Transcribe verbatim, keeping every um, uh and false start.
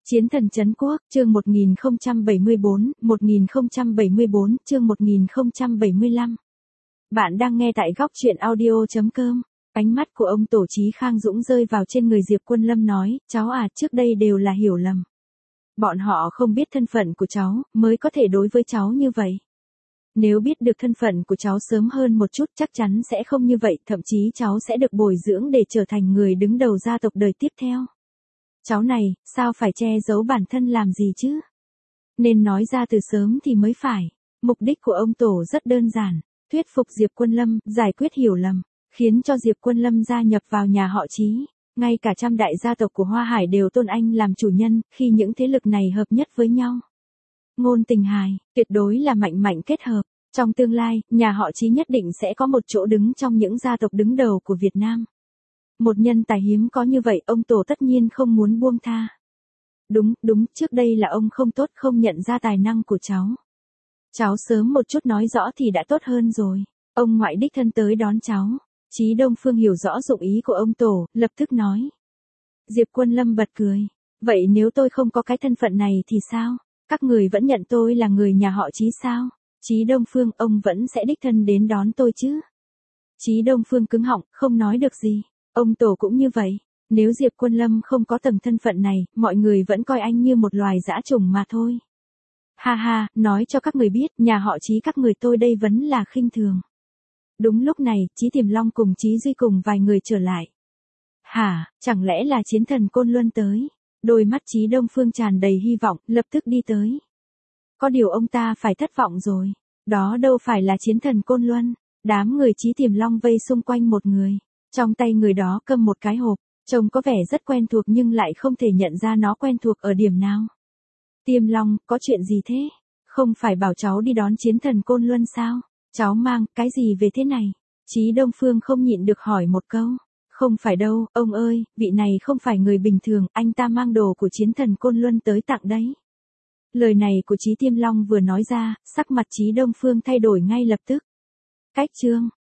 Chiến thần trấn quốc, chương một nghìn không trăm bảy mươi bốn, một nghìn không trăm bảy mươi bốn, chương một nghìn không trăm bảy mươi lăm. Bạn đang nghe tại góc truyện audio chấm com. Ánh mắt của ông Tổ Chí Khang Dũng rơi vào trên người Diệp Quân Lâm nói, cháu à, trước đây đều là hiểu lầm. Bọn họ không biết thân phận của cháu, mới có thể đối với cháu như vậy. Nếu biết được thân phận của cháu sớm hơn một chút chắc chắn sẽ không như vậy, thậm chí cháu sẽ được bồi dưỡng để trở thành người đứng đầu gia tộc đời tiếp theo. Cháu này, sao phải che giấu bản thân làm gì chứ? Nên nói ra từ sớm thì mới phải. Mục đích của ông Tổ rất đơn giản, thuyết phục Diệp Quân Lâm, giải quyết hiểu lầm, khiến cho Diệp Quân Lâm gia nhập vào nhà họ Chí. Ngay cả trăm đại gia tộc của Hoa Hải đều tôn anh làm chủ nhân, khi những thế lực này hợp nhất với nhau. Ngôn tình hài, tuyệt đối là mạnh mạnh kết hợp. Trong tương lai, nhà họ Chí nhất định sẽ có một chỗ đứng trong những gia tộc đứng đầu của Việt Nam. Một nhân tài hiếm có như vậy, ông Tổ tất nhiên không muốn buông tha. Đúng, đúng, trước đây là ông không tốt không nhận ra tài năng của cháu. Cháu sớm một chút nói rõ thì đã tốt hơn rồi. Ông ngoại đích thân tới đón cháu. Chí Đông Phương hiểu rõ dụng ý của ông Tổ, lập tức nói. Diệp Quân Lâm bật cười. Vậy nếu tôi không có cái thân phận này thì sao? Các người vẫn nhận tôi là người nhà họ Chí sao? Chí Đông Phương, ông vẫn sẽ đích thân đến đón tôi chứ? Chí Đông Phương cứng họng, không nói được gì. Ông Tổ cũng như vậy. Nếu Diệp Quân Lâm không có tầng thân phận này, mọi người vẫn coi anh như một loài dã trùng mà thôi. Ha ha, nói cho các người biết, nhà họ Chí các người tôi đây vẫn là khinh thường. Đúng lúc này, Chí Tiềm Long cùng Chí Duy cùng vài người trở lại. Hả, chẳng lẽ là chiến thần Côn Luân tới? Đôi mắt Chí Đông Phương tràn đầy hy vọng, lập tức đi tới. Có điều ông ta phải thất vọng rồi. Đó đâu phải là chiến thần Côn Luân. Đám người Chí Tiềm Long vây xung quanh một người. Trong tay người đó cầm một cái hộp, trông có vẻ rất quen thuộc nhưng lại không thể nhận ra nó quen thuộc ở điểm nào. Tiềm Long, có chuyện gì thế? Không phải bảo cháu đi đón chiến thần Côn Luân sao? Cháu mang cái gì về thế này? Chí Đông Phương không nhịn được hỏi một câu. Không phải đâu, ông ơi, vị này không phải người bình thường, anh ta mang đồ của chiến thần Côn Luân tới tặng đấy. Lời này của Chí Tiềm Long vừa nói ra, sắc mặt Chí Đông Phương thay đổi ngay lập tức. Cách chương,